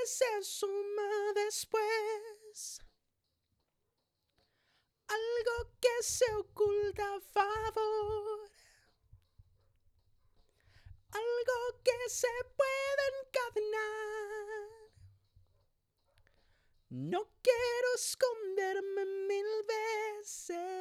se suma después. Algo que se oculta a favor. Algo que se puede encadenar. No quiero esconderme 1000 veces.